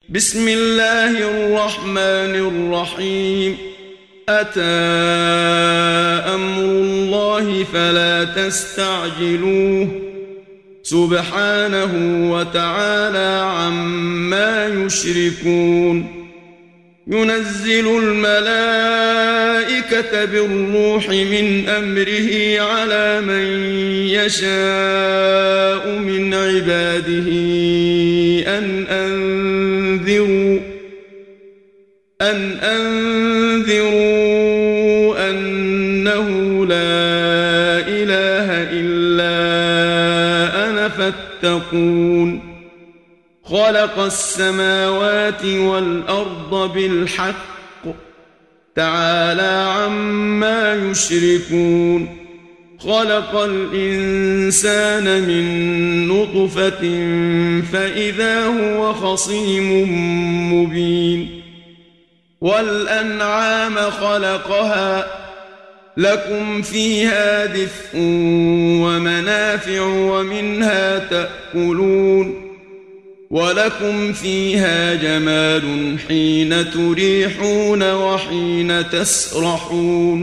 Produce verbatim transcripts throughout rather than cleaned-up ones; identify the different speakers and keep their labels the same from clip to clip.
Speaker 1: بسم الله الرحمن الرحيم أتى أمر الله فلا تستعجلوه سبحانه وتعالى عما يشركون ينزل الملائكة بالروح من أمره على من يشاء من عباده أن أنذروا أن أنذروا أنه لا إله إلا أنا فاتقون خلق السماوات والأرض بالحق تعالى عما يشركون خلق الإنسان من نطفة فإذا هو خصيم مبين والأنعام خلقها لكم فيها دفء ومنافع ومنها تأكلون ولكم فيها جمال حين تريحون وحين تسرحون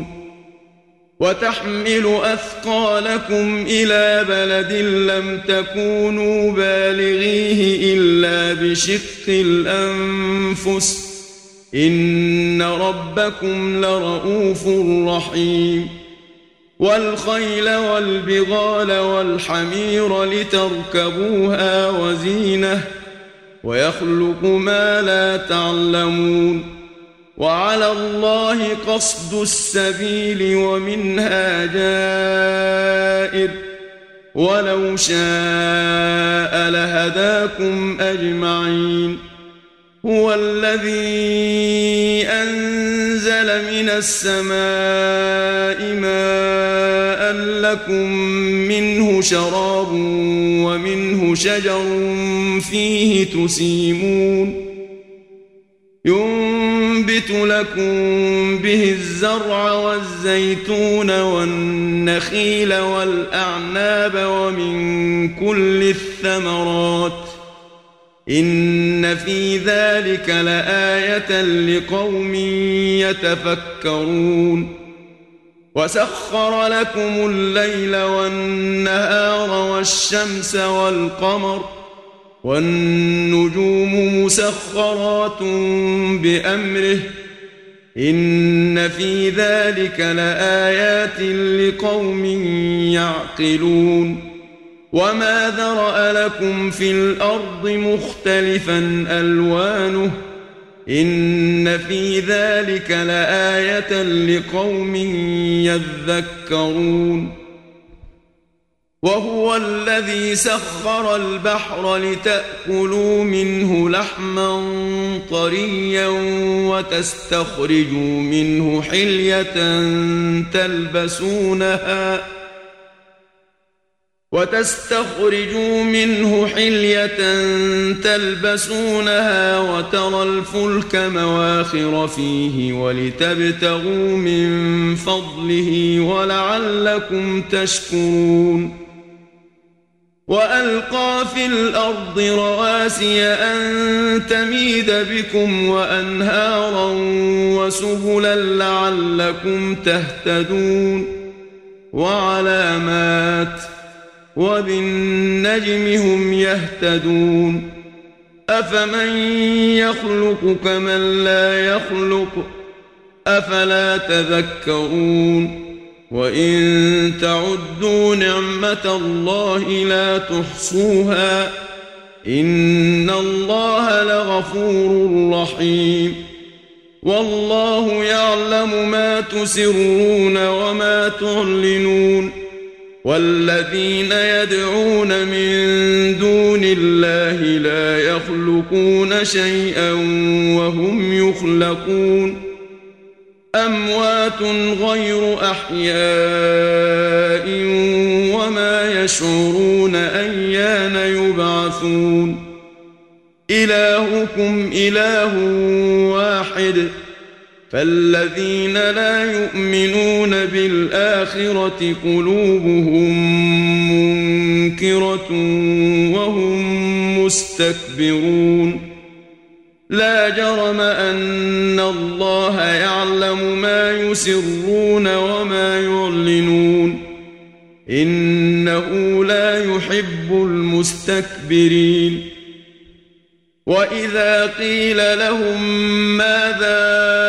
Speaker 1: وتحمل أثقالكم إلى بلد لم تكونوا بالغيه إلا بشق الأنفس إن ربكم لرؤوف رحيم والخيل والبغال والحمير لتركبوها وزينة ويخلق ما لا تعلمون وعلى الله قصد السبيل ومنها جائر ولو شاء لهداكم أجمعين هو الذي أنزل من السماء ماء لكم منه شراب ومنه شجر فيه تسيمون ينبت لكم به الزرع والزيتون والنخيل والأعناب ومن كل الثمرات إن في ذلك لآية لقوم يتفكرون وسخر لكم الليل والنهار والشمس والقمر والنجوم مسخرات بأمره إن في ذلك لآيات لقوم يعقلون وما ذرأ لكم في الأرض مختلفا ألوانه إن في ذلك لآية لقوم يذكرون وهو الذي سخر البحر لتأكلوا منه لحما طريا وتستخرجوا منه حلية تلبسونها وتستخرجوا منه حلية تلبسونها وترى الفلك مواخر فيه ولتبتغوا من فضله ولعلكم تشكرون وألقى في الأرض رواسي أن تميد بكم وأنهارا وسبلا لعلكم تهتدون وعلامات وبالنجم هم يهتدون أفمن يخلق كمن لا يخلق أفلا تذكرون وإن تعدوا نعمة الله لا تحصوها إن الله لغفور رحيم والله يعلم ما تسرون وما تعلنون والذين يدعون من دون الله لا يخلقون شيئا وهم يخلقون أموات غير أحياء وما يشعرون أيان يبعثون إلهكم إله واحد فالذين لا يؤمنون بالآخرة قلوبهم منكرة وهم مستكبرون لا جرم أن الله يعلم ما يسرون وما يعلنون إنه لا يحب المستكبرين وإذا قيل لهم ماذا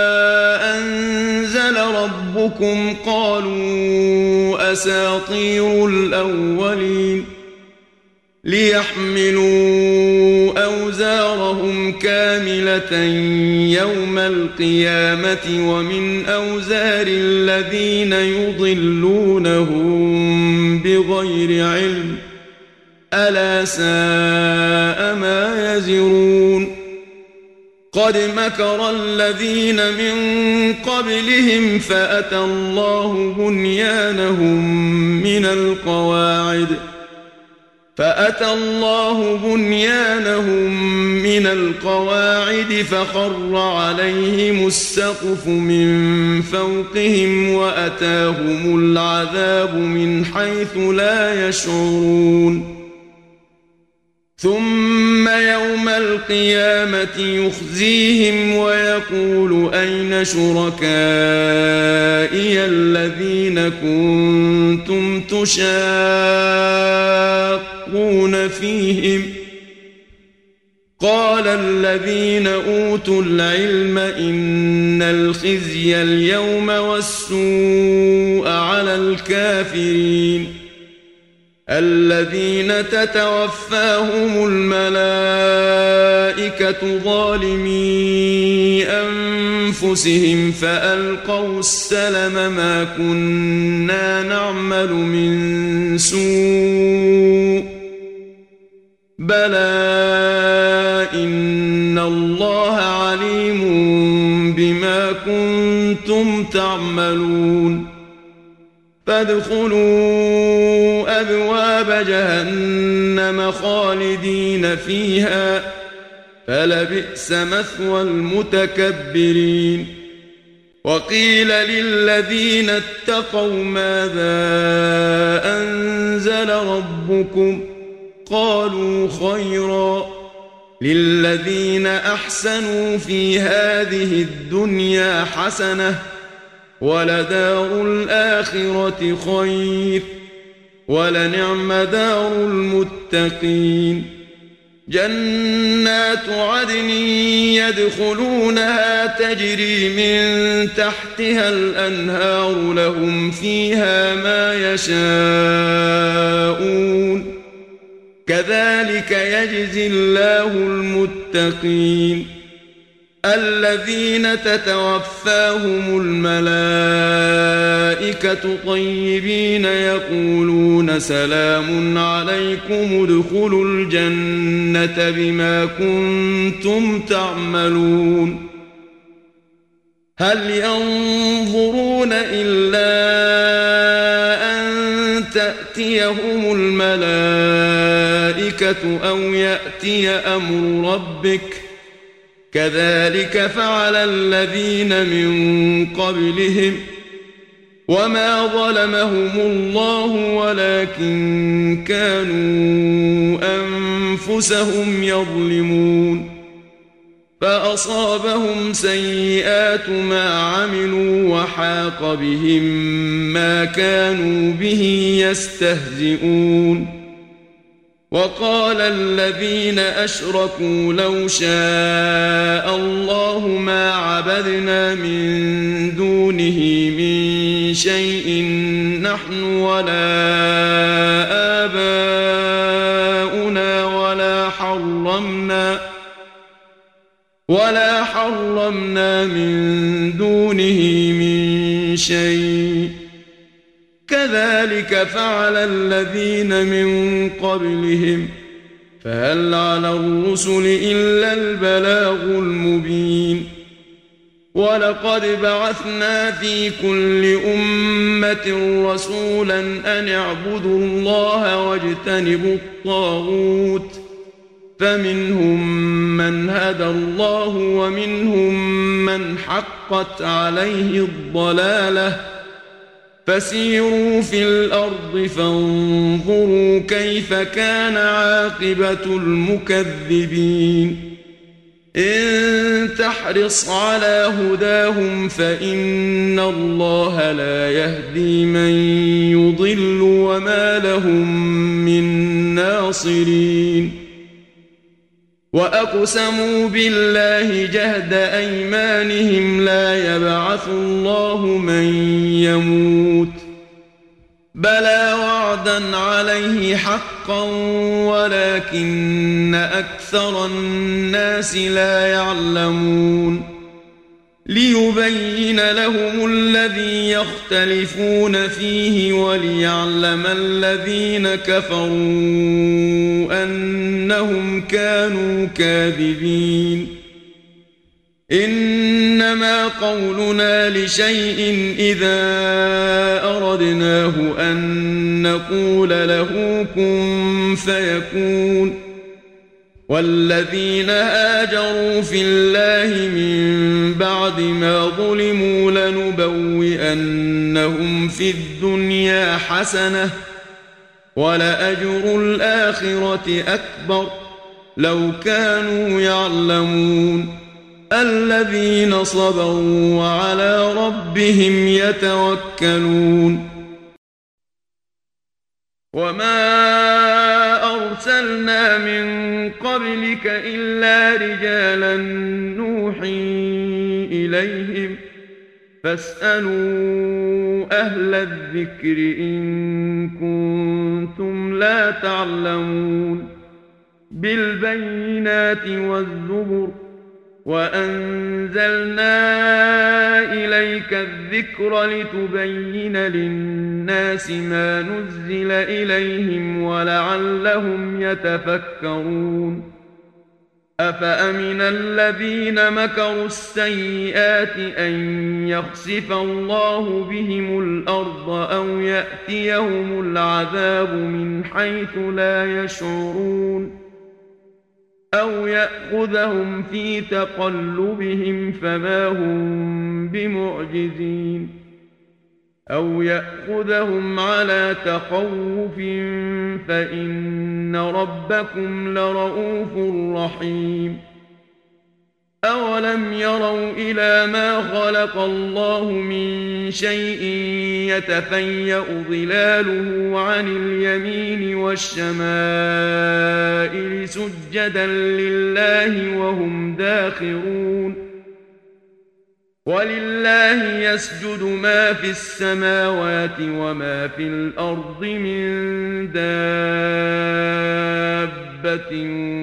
Speaker 1: أنزل ربكم قالوا أساطير الأولين ليحملوا أوزارهم كاملة يوم القيامة ومن أوزار الذين يضلونهم بغير علم ألا ساء ما يزرون قد مكر الذين من قبلهم فأتى الله بنيانهم من القواعد فأتى الله بنيانهم من القواعد فخر عليهم السقف من فوقهم وأتاهم العذاب من حيث لا يشعرون ثم يوم القيامة يخزيهم ويقول أين شركائي الذين كنتم تشاقون فيهم قال الذين أوتوا العلم إن الخزي اليوم والسوء على الكافرين الذين تتوفاهم الملائكة ظالمي أنفسهم فألقوا السلم ما كنا نعمل من سوء بلى إن الله عليم بما كنتم تعملون فادخلوا أبواب جهنم خالدين فيها فلبئس مثوى المتكبرين وقيل للذين اتقوا ماذا أنزل ربكم قالوا خيرا للذين أحسنوا في هذه الدنيا حسنة ولدار الآخرة خير ولنعم دار المتقين جنات عدن يدخلونها تجري من تحتها الأنهار لهم فيها ما يشاءون كذلك يجزي الله المتقين الذين تتوفاهم الملائكة طيبين يقولون سلام عليكم ادخلوا الجنة بما كنتم تعملون هل ينظرون إلا أن تأتيهم الملائكة أو يأتي أمر ربك كذلك فعل الذين من قبلهم وما ظلمهم الله ولكن كانوا أنفسهم يظلمون فأصابهم سيئات ما عملوا وحاق بهم ما كانوا به يستهزئون وقال الذين أشركوا لو شاء الله ما عبدنا من دونه من شيء نحن ولا آباؤنا ولا حرمنا ولا حرمنا من دونه من شيء كذلك فعل الذين من قبلهم فهل على الرسل إلا البلاغ المبين ولقد بعثنا في كل أمة رسولا أن اعبدوا الله واجتنبوا الطاغوت فمنهم من هدى الله ومنهم من حقت عليه الضلالة فسيروا في الأرض فانظروا كيف كان عاقبة المكذبين إن تحرص على هداهم فإن الله لا يهدي من يضل وما لهم من ناصرين وأقسموا بالله جهد أيمانهم لا يبعث الله من يموت بلى وعدا عليه حقا ولكن أكثر الناس لا يعلمون ليبين لهم الذي يختلفون فيه وليعلم الذين كفروا أنهم كانوا كاذبين إنما قولنا لشيء إذا أردناه أن نقول له كن فيكون والذين هاجروا في الله من بعد ما ظلموا لنبوئنهم في الدنيا حسنة ولأجر الآخرة أكبر لو كانوا يعلمون الذين صبروا وعلى ربهم يتوكلون وما أرسلنا من قبلك إلا رجالا نوحي إليهم فاسألوا أهل الذكر إن كنتم لا تعلمون بالبينات والزبر وأنزلنا إليك الذكر لتبين للناس ما نزل إليهم ولعلهم يتفكرون أفأمن الذين مكروا السيئات أن يخسف الله بهم الأرض أو يأتيهم العذاب من حيث لا يشعرون أو يأخذهم في تقلبهم فما هم بمعجزين أو يأخذهم على تخوف فإن ربكم لرؤوف رحيم أولم يروا إلى ما خلق الله من شيء يتفيأ ظلاله عن اليمين والشمائل سجدا لله وهم داخرون ولله يسجد ما في السماوات وما في الأرض من دابة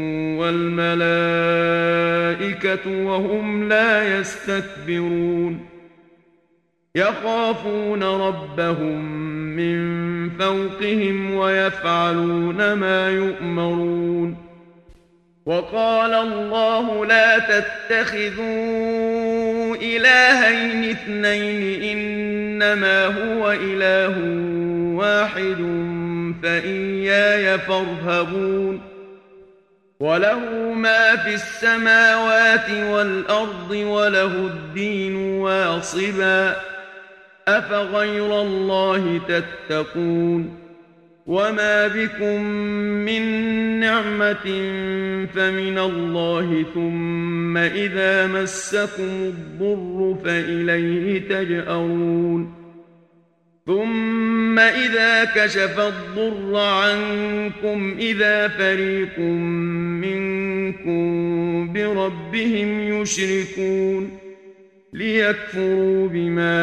Speaker 1: والملائكة وهم لا يستكبرون يخافون ربهم من فوقهم ويفعلون ما يؤمرون وقال الله لا تتخذوا إلهين اثنين إنما هو إله واحد فإياي فارهبون وله ما في السماوات والأرض وله الدين واصبا أفغير الله تتقون وما بكم من نعمة فمن الله ثم إذا مسكم الضر فإليه تجأرون ثم إذا كشف الضر عنكم إذا فريق منكم بربهم يشركون ليكفروا بما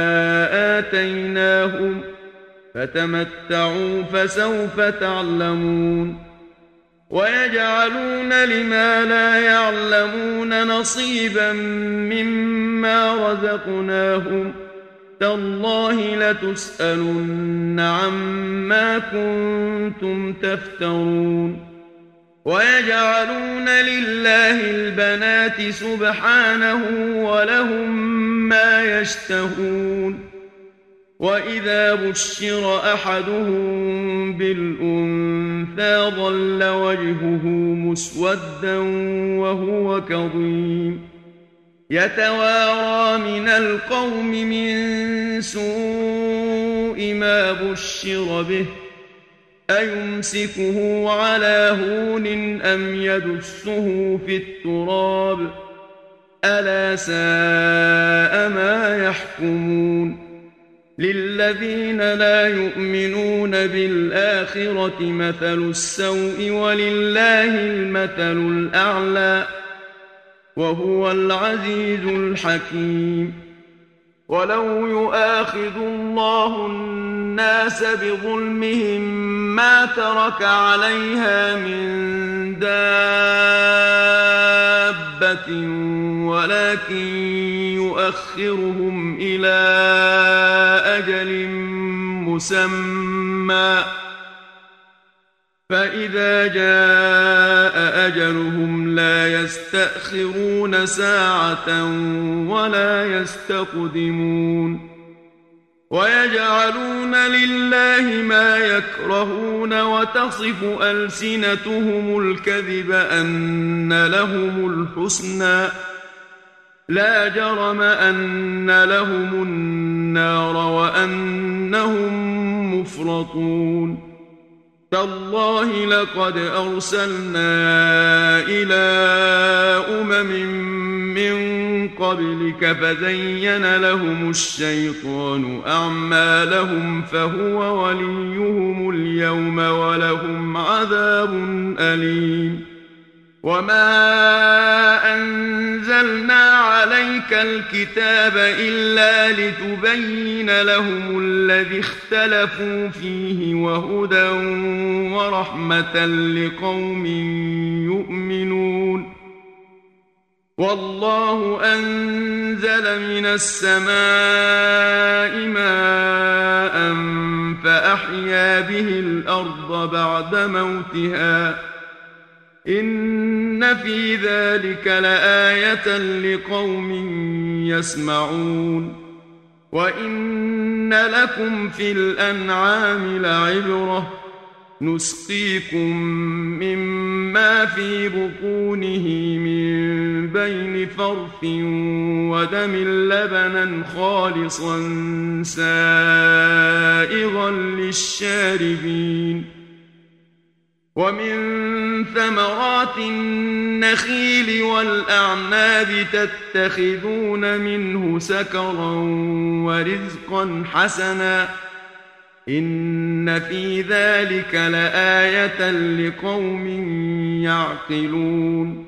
Speaker 1: آتيناهم فتمتعوا فسوف تعلمون ويجعلون لما لا يعلمون نصيبا مما رزقناهم تالله لتسألن عما كنتم تفترون ويجعلون لله البنات سبحانه ولهم ما يشتهون وإذا بشر أحدهم بالأنثى ظل وجهه مسودا وهو كظيم يتوارى من القوم من سوء ما بشر به أيمسكه على هون أم يدسه في التراب ألا ساء ما يحكمون للذين لا يؤمنون بالآخرة مثل السوء ولله المثل الأعلى وهو العزيز الحكيم ولو يؤاخذ الله الناس بظلمهم ما ترك عليها من دابة ولكن يؤخرهم إلى أجل مسمى فإذا جاء أجلهم لا يستأخرون ساعة ولا يستقدمون ويجعلون لله ما يكرهون وتصف ألسنتهم الكذب أن لهم الحسنى لا جرم أن لهم النار وأنهم مفرطون تالله لقد أرسلنا إلى أمم من قبلك فزين لهم الشيطان أعمالهم فهو وليهم اليوم ولهم عذاب أليم وما أنزلنا عليك الكتاب إلا لتبين لهم الذي اختلفوا فيه وهدى ورحمة لقوم يؤمنون والله أنزل من السماء ماء فأحيا به الأرض بعد موتها إن في ذلك لآية لقوم يسمعون وإن لكم في الأنعام لعبرة نسقيكم مما في بطونه من بين فرث ودم لبنا خالصا سائغا للشاربين ومن ثمرات النخيل والأعناب تتخذون منه سكرا ورزقا حسنا إن في ذلك لآية لقوم يعقلون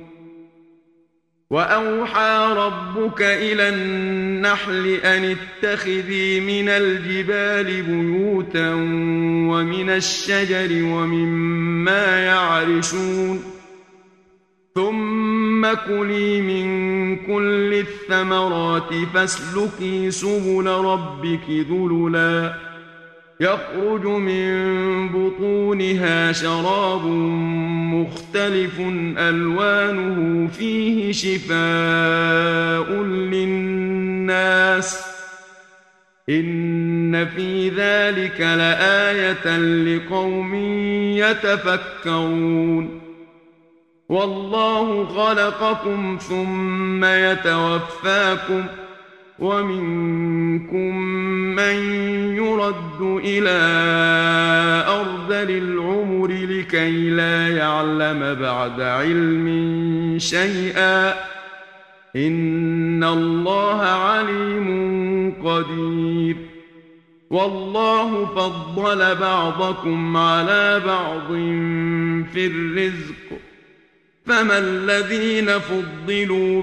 Speaker 1: وأوحى ربك إلى النحل أن اتخذي من الجبال بيوتا ومن الشجر ومما يعرشون ثم كلي من كل الثمرات فاسلكي سبل ربك ذللا يخرج من بطونها شراب مختلف ألوانه فيه شفاء للناس إن في ذلك لآية لقوم يتفكرون والله خلقكم ثم يتوفاكم ومنكم من يرد إلى أرذل العمر لكي لا يعلم بعد علم شيئا إن الله عليم قدير والله فضل بعضكم على بعض في الرزق فما الذين فضلوا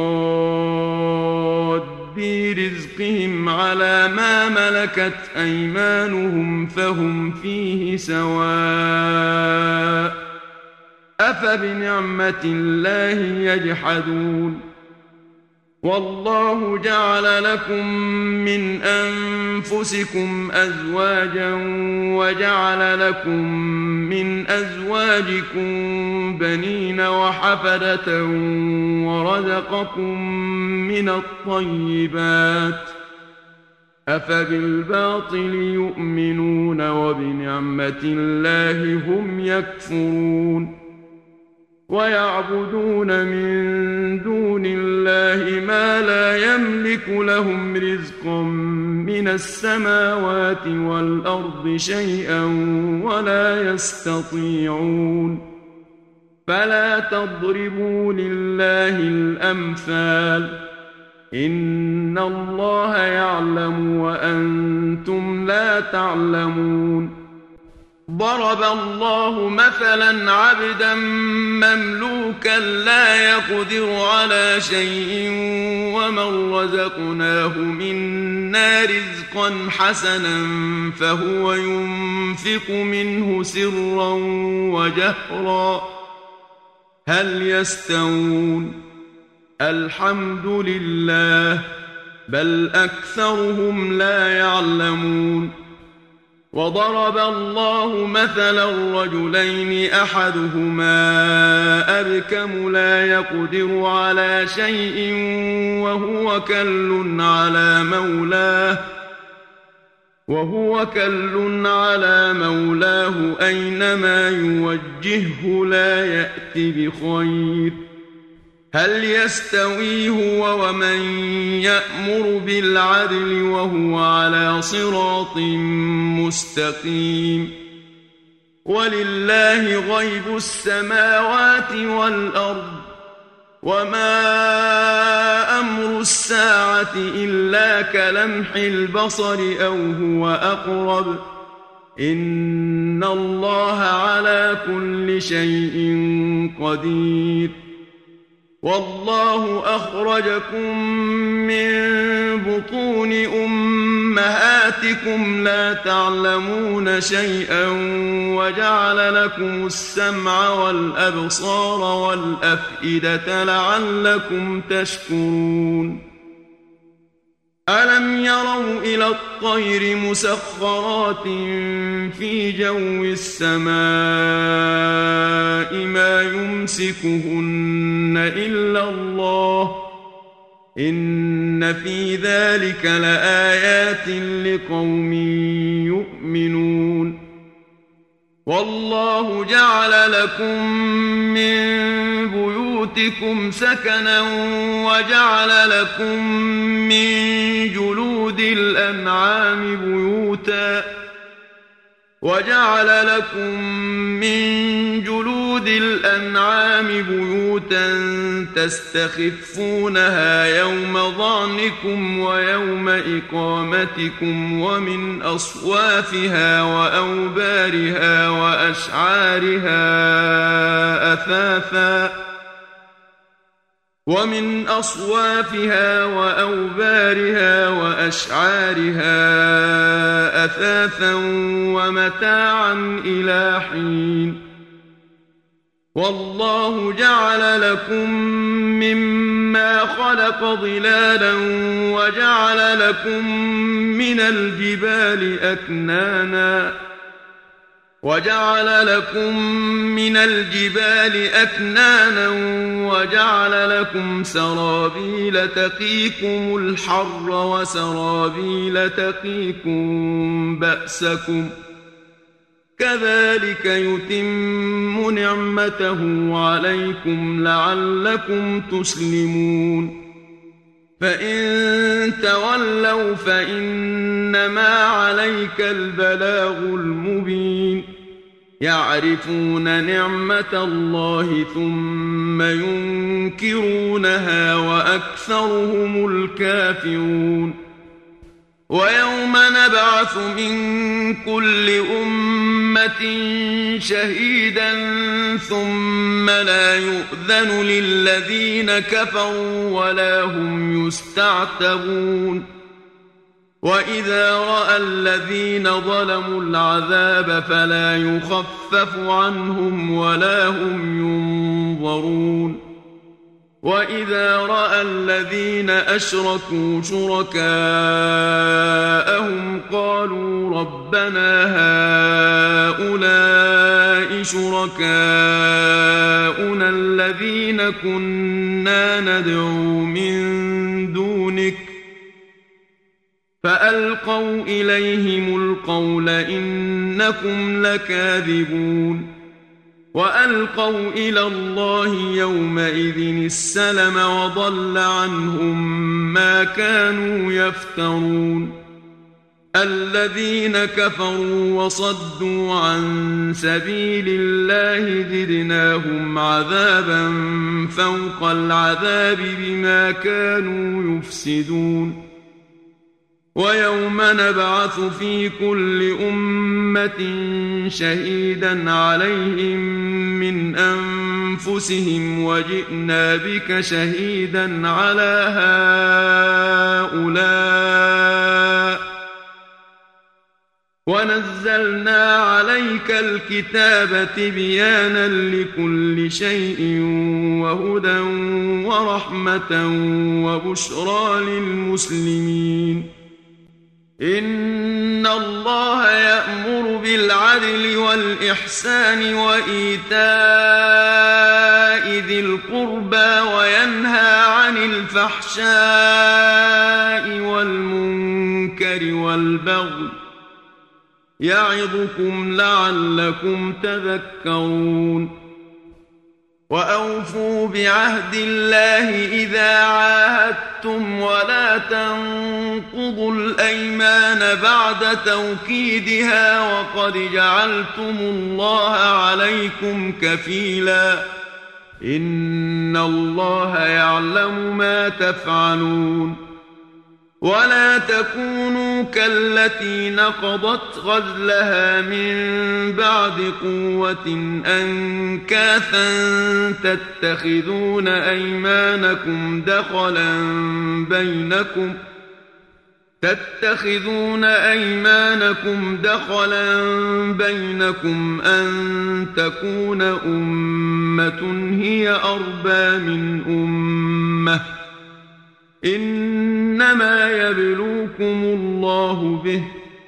Speaker 1: براد برزقهم على ما ملكت أيمانهم فهم فيه سواء أفبنعمة الله يجحدون والله جعل لكم من أنفسكم أزواجا وجعل لكم من أزواجكم بنين وحفدة ورزقكم من الطيبات أفبالباطل يؤمنون وبنعمة الله هم يكفرون ويعبدون من دون الله ما لا يملك لهم رزقا من السماوات والأرض شيئا ولا يستطيعون فلا تضربوا لله الأمثال إن الله يعلم وأنتم لا تعلمون ضرب الله مثلا عبدا مملوكا لا يقدر على شيء ومن رزقناه منا رزقا حسنا فهو ينفق منه سرا وجهرا هل يستوون الحمد لله بل أكثرهم لا يعلمون وضرب الله مثلا رجلين أحدهما أبكم لا يقدر على شيء وهو كل على مولاه وهو كل على مولاه أينما يوجهه لا يأتي بخير هل يستوي هو ومن يأمر بالعدل وهو على صراط مستقيم ولله غيب السماوات والأرض وما أمر الساعة إلا كلمح البصر أو هو أقرب إن الله على كل شيء قدير والله أخرجكم من بطون أمهاتكم لا تعلمون شيئا وجعل لكم السمع والأبصار والأفئدة لعلكم تشكرون ألم يروا إلى الطير مسخرات في جو السماء ما يمسكهن إلا الله إن في ذلك لآيات لقوم يؤمنون والله جعل لكم من بيوتكم سكنا وجعل لكم من جلود الأنعام بيوتا وجعل لكم من جلود الأنعام بيوتا تستخفونها يوم ظعنكم ويوم إقامتكم ومن أصوافها وأوبارها وأشعارها أثاثا ومن أصوافها وأوبارها وأشعارها أثاثا ومتاعا إلى حين والله جعل لكم مما خلق ظلالا وجعل لكم من الجبال أكنانا وجعل لكم من الجبال أكنانا وجعل لكم سرابيل تقيكم الحر وسرابيل تقيكم بأسكم كذلك يتم نعمته عليكم لعلكم تسلمون فإن تولوا فإنما عليك البلاغ المبين يعرفون نعمة الله ثم ينكرونها وأكثرهم الكافرون ويوم نبعث من كل أمة شهيدا ثم لا يؤذن للذين كفروا ولا هم يستعتبون وإذا رأى الذين ظلموا العذاب فلا يخفف عنهم ولا هم ينظرون وإذا رأى الذين أشركوا شركاءهم قالوا ربنا هؤلاء شركاؤنا الذين كنا ندعو من دونك فألقوا إليهم القول إنكم لكاذبون وألقوا إلى الله يومئذ السلم وضل عنهم ما كانوا يفترون الذين كفروا وصدوا عن سبيل الله زدناهم عذابا فوق العذاب بما كانوا يفسدون ويوم نبعث في كل أمة شهيدا عليهم من أنفسهم وجئنا بك شهيدا على هؤلاء ونزلنا عليك الكتاب تبيانا لكل شيء وهدى ورحمة وبشرى للمسلمين إن الله يأمر بالعدل والإحسان وإيتاء ذي القربى وينهى عن الفحشاء والمنكر والبغي يعظكم لعلكم تذكرون وأوفوا بعهد الله إذا عاهدتم ولا تنقضوا الأيمان بعد توكيدها وقد جعلتم الله عليكم كفيلا إن الله يعلم ما تفعلون ولا تكونوا كالتي نقضت غزلها من بعد قوة أنكاثا تتخذون أيمانكم دخلا بينكم تتخذون أيمانكم دخلا بينكم أن تكون أمة هي أربى من أمة إنما يبلوكم الله به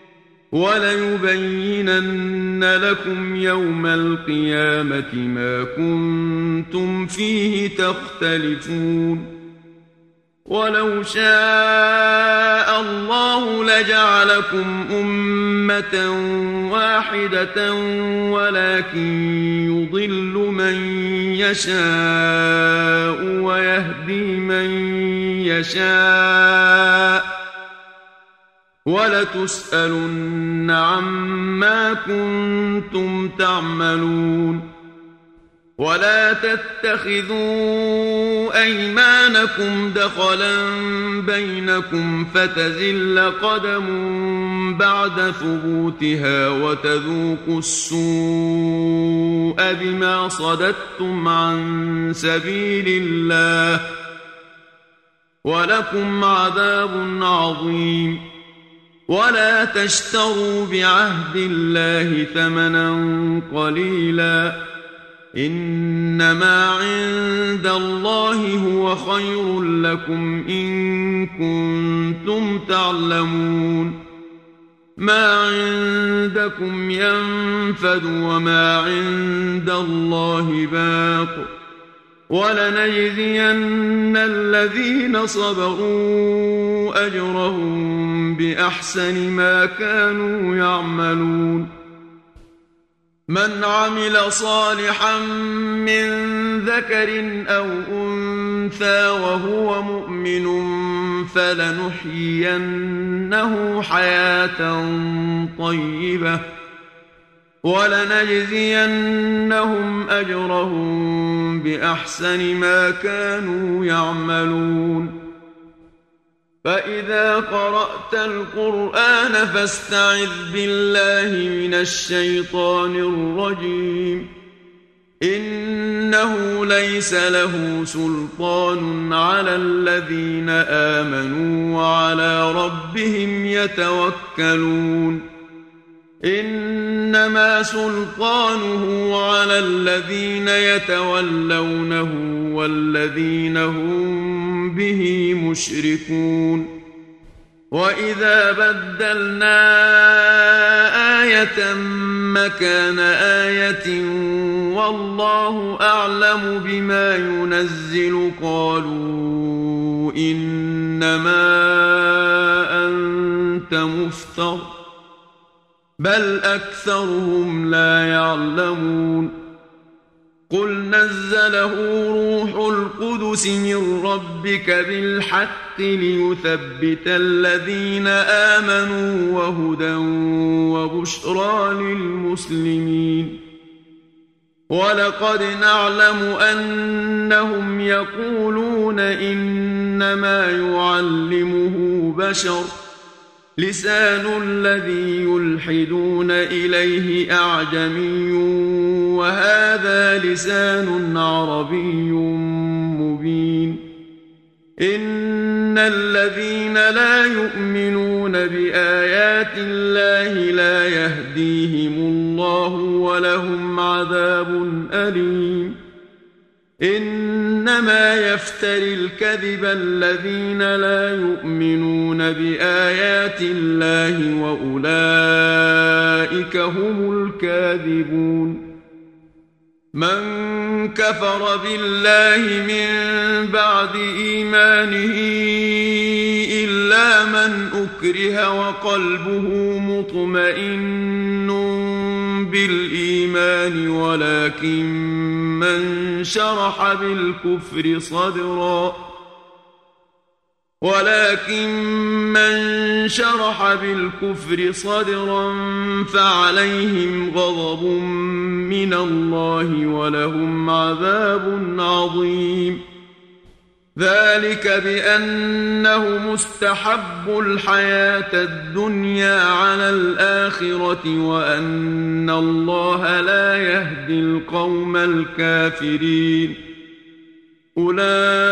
Speaker 1: وليبينن لكم يوم القيامة ما كنتم فيه تختلفون ولو شاء الله لجعلكم أمة واحدة ولكن يضل من يشاء ويهدي من يشاء ولتسألن عما كنتم تعملون ولا تتخذوا أيمانكم دخلا بينكم فتزل قدم بعد ثبوتها وتذوقوا السوء بما صددتم عن سبيل الله ولكم عذاب عظيم ولا تشتروا بعهد الله ثمنا قليلا إنما عند الله هو خير لكم إن كنتم تعلمون ما عندكم ينفد وما عند الله باق ولنجزين الذين صبروا أجرهم بأحسن ما كانوا يعملون من عمل صالحا من ذكر أو أنثى وهو مؤمن فلنحيينه حياة طيبة ولنجزينهم أجرهم بأحسن ما كانوا يعملون فإذا قرأت القرآن فاستعذ بالله من الشيطان الرجيم إنه ليس له سلطان على الذين آمنوا وعلى ربهم يتوكلون إنما سلطانه على الذين يتولونه والذين هم به مشركون وإذا بدلنا آية مكان آية والله أعلم بما ينزل قالوا إنما أنت مفتر بل أكثرهم لا يعلمون قل نزله روح القدس من ربك بالحق ليثبت الذين آمنوا وهدى وبشرى للمسلمين. ولقد نعلم أنهم يقولون إنما يعلمه بشر لسان الذي يلحدون إليه أعجمي وهذا لسان عربي مبين. إن الذين لا يؤمنون بآيات الله لا يهديهم الله ولهم عذاب أليم. إنما يفتري الكذب الذين لا يؤمنون بآيات الله وأولئك هم الكاذبون. من كفر بالله من بعد إيمانه إلا من أكره وقلبه مطمئن بالإيمان ولكن من شرح بالكفر صدرا ولكن من شرح بالكفر صدرا فعليهم غضب من الله ولهم عذاب عظيم. ذلك بأنه مستحب الحياة الدنيا على الآخرة وأن الله لا يهدي القوم الكافرين. أولئك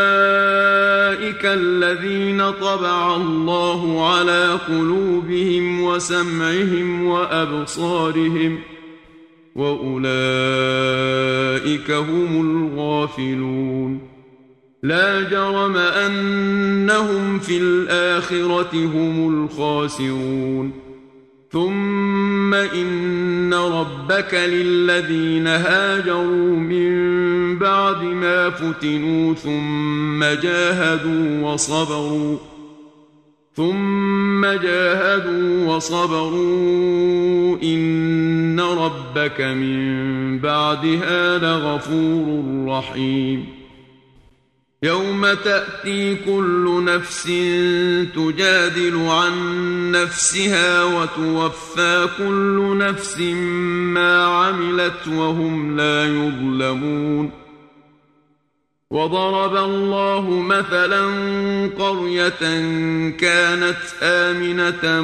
Speaker 1: الذين طبع الله على قلوبهم وسمعهم وأبصارهم وأولئك هم الغافلون. لا جرم أنهم في الآخرة هم الخاسرون. ثم إن ربك للذين هاجروا من بعد ما فتنوا ثم جاهدوا وصبروا ثم جاهدوا وصبروا إن ربك من بعدها لغفور رحيم. يوم تأتي كل نفس تجادل عن نفسها وتوفى كل نفس ما عملت وهم لا يظلمون. وضرب الله مثلا قرية كانت آمنة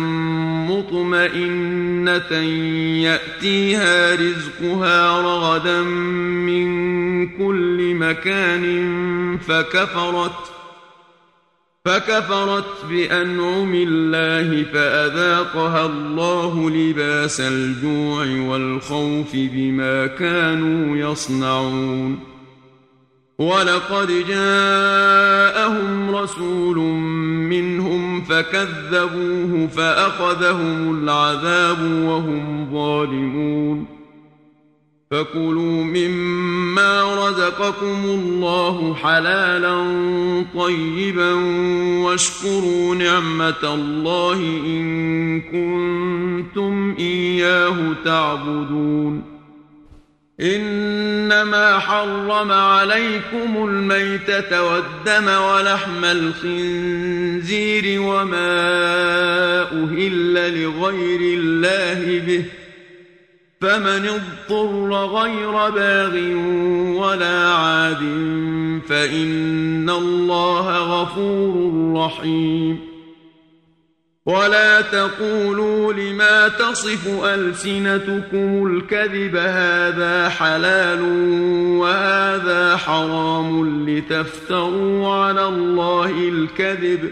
Speaker 1: مطمئنة يأتيها رزقها رغدا من كل مكان فكفرت فكفرت بأنعم الله فأذاقها الله لباس الجوع والخوف بما كانوا يصنعون. ولقد جاءهم رسول منهم فكذبوه فأخذهم العذاب وهم ظالمون. فكلوا مما رزقكم الله حلالا طيبا واشكروا نعمة الله إن كنتم إياه تعبدون. إنما حرم عليكم الميتة والدم ولحم الخنزير وما أهل لغير الله به فمن اضطر غير باغ ولا عاد فإن الله غفور رحيم. ولا تقولوا لما تصف ألسنتكم الكذب هذا حلال وهذا حرام لتفتروا على الله الكذب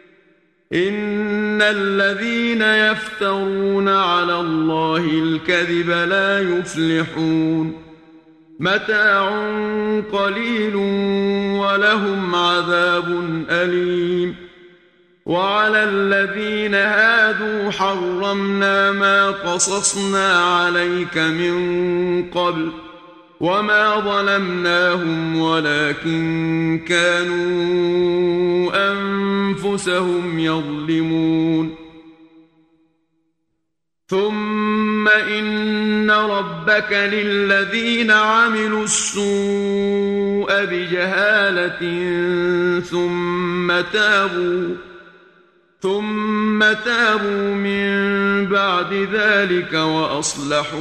Speaker 1: إن الذين يفترون على الله الكذب لا يفلحون. متاع قليل ولهم عذاب أليم. وعلى الذين هادوا حرمنا ما قصصنا عليك من قبل وما ظلمناهم ولكن كانوا أنفسهم يظلمون. ثم إن إن ربك للذين عملوا السوء بجهالة ثم تابوا ثم تابوا من بعد ذلك وأصلحوا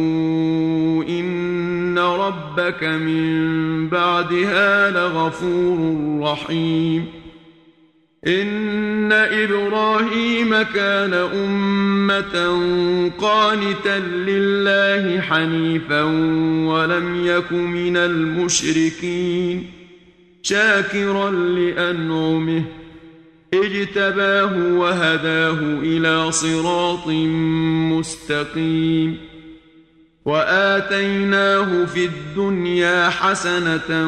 Speaker 1: إن ربك من بعدها لغفور رحيم إن إبراهيم كان أمة قانتا لله حنيفا ولم يك من المشركين شاكرا لأنعمه اجتباه وهداه إلى صراط مستقيم وآتيناه في الدنيا حسنة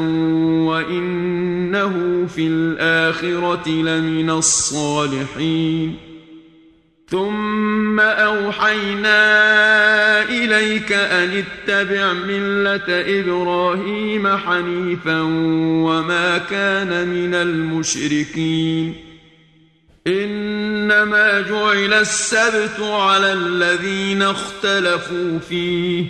Speaker 1: وإنه في الآخرة لمن الصالحين ثم أوحينا إليك أن اتبع ملة إبراهيم حنيفا وما كان من المشركين إنما جعل السبت على الذين اختلفوا فيه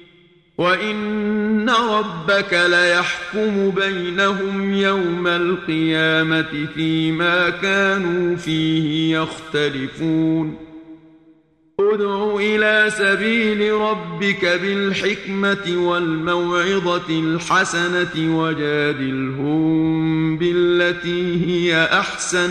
Speaker 1: وإن ربك ليحكم بينهم يوم القيامة فيما كانوا فيه يختلفون ادع إلى سبيل ربك بالحكمة والموعظة الحسنة وجادلهم بالتي هي أحسن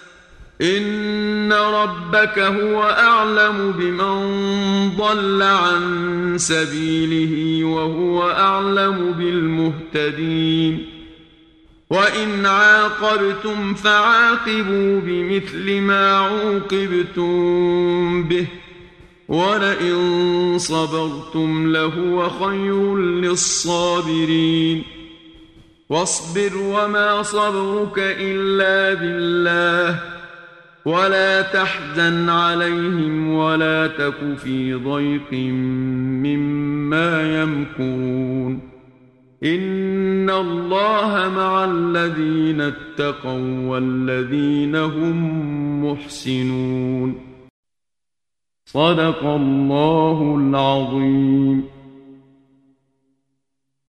Speaker 1: إن ربك هو أعلم بمن ضل عن سبيله وهو أعلم بالمهتدين وإن عاقبتم فعاقبوا بمثل ما عوقبتم به ولئن صبرتم لهو خير للصابرين واصبر وما صبرك إلا بالله ولا تحزن عليهم ولا تك في ضيق مما يمكرون إن الله مع الذين اتقوا والذين هم محسنون صدق الله العظيم.